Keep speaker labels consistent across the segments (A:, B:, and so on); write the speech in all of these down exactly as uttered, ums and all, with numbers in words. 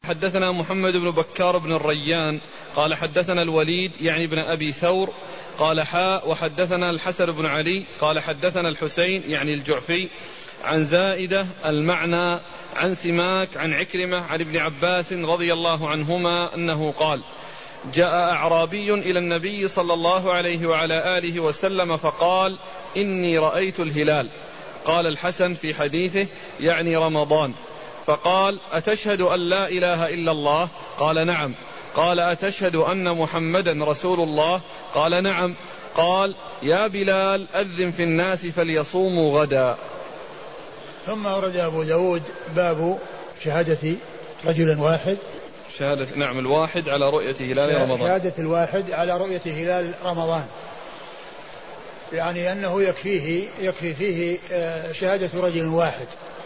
A: حدثنا محمد بن بكار بن الريان قال حدثنا الوليد يعني ابن أبي ثور قال حاء وحدثنا الحسن بن علي قال حدثنا الحسين يعني الجعفي عن زائدة المعنى عن سماك عن عكرمة عن ابن عباس رضي الله عنهما أنه قال جاء أعرابي إلى النبي صلى الله عليه وعلى آله وسلم فقال إني رأيت الهلال. قال الحسن في حديثه يعني رمضان، فقال أتشهد أن لا إله إلا الله؟ قال نعم. قال أتشهد أن محمدا رسول الله؟ قال نعم. قال يا بلال أذن في الناس فليصوموا غدا.
B: ثم أورد أبو داود باب شهادة رجل واحد،
A: شهادة نعم الواحد على رؤية هلال رمضان،
B: شهادة الواحد على رؤية هلال رمضان، يعني أنه يكفيه يكفي فيه شهادة رجل واحد.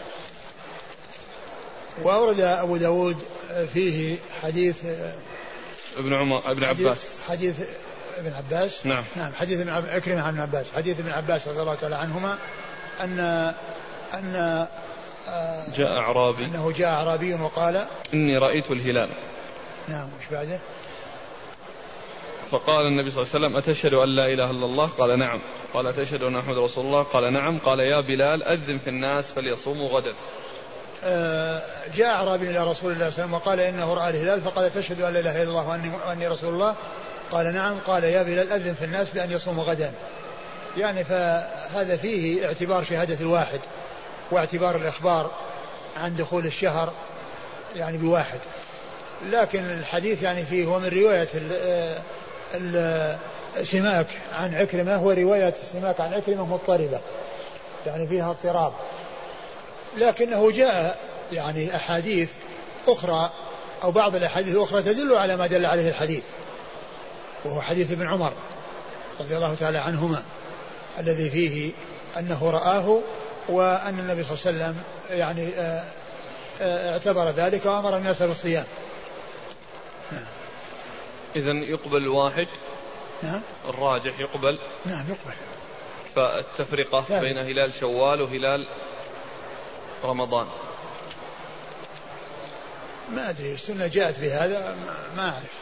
B: وأورد أبو داود فيه حديث
A: ابن عمر ابن عباس،
B: حديث ابن عباس
A: نعم
B: نعم حديث ابن عكرمة عن ابن عباس، حديث ابن عباس رضي الله تعالى عنهما أن أن
A: جاء أعرابي
B: أنه جاء أعرابي وقال
A: إني رأيت الهلال.
B: نعم. وش بعده؟
A: فقال النبي صلى الله عليه وسلم أتشهد أن لا إله إلا الله؟ قال نعم. قال أتشهد أن محمد رسول الله؟ قال نعم. قال يا بلال أذن في الناس فليصوموا غدا.
B: جاء أعرابي إلى رسول الله صلى الله عليه وسلم وقال إنه رأى الهلال، فقال تشهد أن لا إله إلا الله وأني, وأني رسول الله؟ قال نعم. قال يا بلال أذن في الناس بأن يصوموا غدا. يعني فهذا فيه اعتبار شهادة الواحد واعتبار الإخبار عن دخول الشهر يعني بواحد. لكن الحديث يعني فيه هو من رواية السماك عن عكرمة، هو رواية السماك عن عكرمة مضطربة يعني فيها اضطراب، لكنه جاء يعني أحاديث أخرى أو بعض الأحاديث الأخرى تدل على ما دل عليه الحديث، وهو حديث ابن عمر رضي الله تعالى عنهما الذي فيه أنه رآه وأن النبي صلى الله عليه وسلم يعني اعتبر ذلك وأمر الناس بالصيام. نعم.
A: إذن يقبل الواحد.
B: نعم.
A: الراجح يقبل.
B: نعم يقبل.
A: فالتفرقة ثابت بين هلال شوال وهلال رمضان
B: ما أدري السنة جاءت بهذا ما أعرف.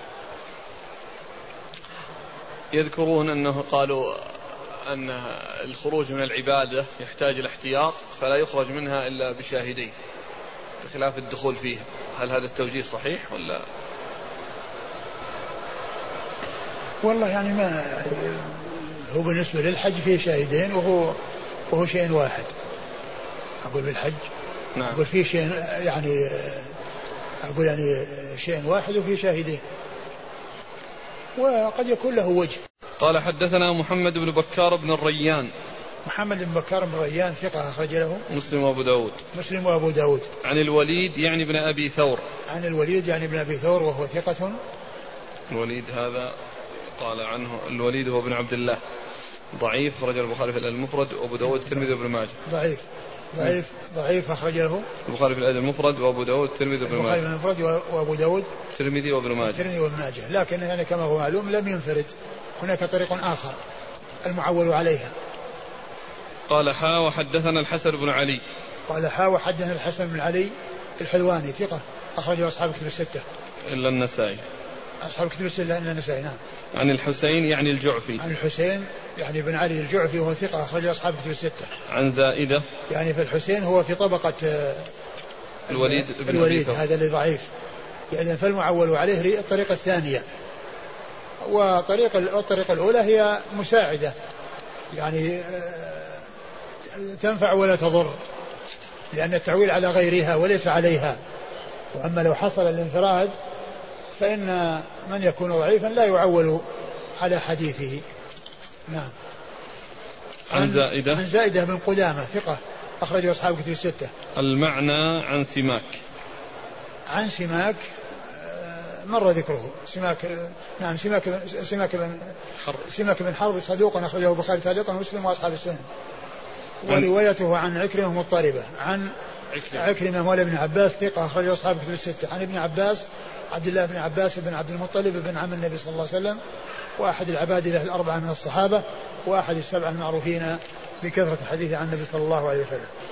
A: يذكرون أنه قالوا أن الخروج من العبادة يحتاج الاحتياط فلا يخرج منها إلا بشاهدين بخلاف الدخول فيها. هل هذا التوجيه صحيح ولا؟
B: والله يعني ما هو بالنسبة للحج فيه شاهدين وهو وهو شيء واحد. أقول بالحج
A: نعم.
B: أقول فيه شيء يعني أقول يعني شيء واحد وفيه شاهدين وقد يكون له وجه.
A: قال حدثنا محمد بن بكار بن الريان.
B: محمد بن بكار بن الريان ثقة أخرج له
A: مسلم وأبو داود.
B: مسلم وأبو داود.
A: عن الوليد يعني ابن أبي ثور.
B: عن الوليد يعني ابن أبي ثور وهو ثقة.
A: الوليد هذا قال عنه الوليد هو ابن عبد الله ضعيف، خرج البخاري في المفرد وأبو داود الترمذي وابن ماجه.
B: ضعيف ضعيف ضعيف أخرج له
A: البخاري في المفرد وأبو داود الترمذي وابن ماجه.
B: البخاري في المفرد وأبو داود
A: الترمذي وابن ماجه.
B: الترمذي وابن ماجه. لكن يعني كما هو معلوم لم ينفرد، هناك طريق آخر المعول عليها.
A: قال حا وحدثنا الحسن بن علي.
B: قال حا وحدثنا الحسن بن علي الحلواني ثقة أخرجه أصحاب كتب الستة
A: إلا النسائي.
B: أصحاب كتب الستة إلا النسائي. نعم.
A: عن الحسين يعني الجعفي.
B: عن الحسين يعني بن علي الجعفي وهو ثقة أخرجه أصحاب كتب الستة.
A: عن زائدة
B: يعني في الحسين هو في طبقة
A: الوليد بن
B: الوليد هذا اللي ضعيف، يعني فالمعول عليه الطريقة الثانية، وطريق الطريقة الأولى هي مساعدة يعني تنفع ولا تضر، لأن التعويل على غيرها وليس عليها. وأما لو حصل الانفراد فإن من يكون ضعيفا لا يعول على حديثه. نعم.
A: عن, عن زائدة
B: عن زائدة بن قدامة ثقة أخرجه أصحاب كتب الستة.
A: المعنى عن سماك.
B: عن سماك مر ذكره. سماك نعم سماك سماك بن
A: حرب
B: سماك بن حرب صدوق أخرجه البخاري تعليقا ومسلم وأصحاب السنن. وروايته عن عكرمة مضطربة. عن عكرمة مولى ابن عباس ثقة أخرجه أصحاب كتب الستة. عن ابن عباس عبد الله بن عباس بن عبد المطلب بن عم النبي صلى الله عليه وسلم، وأحد العبادلة الأربعة من الصحابة، وأحد السبعة المعروفين بكثرة الحديث عن النبي صلى الله عليه وسلم.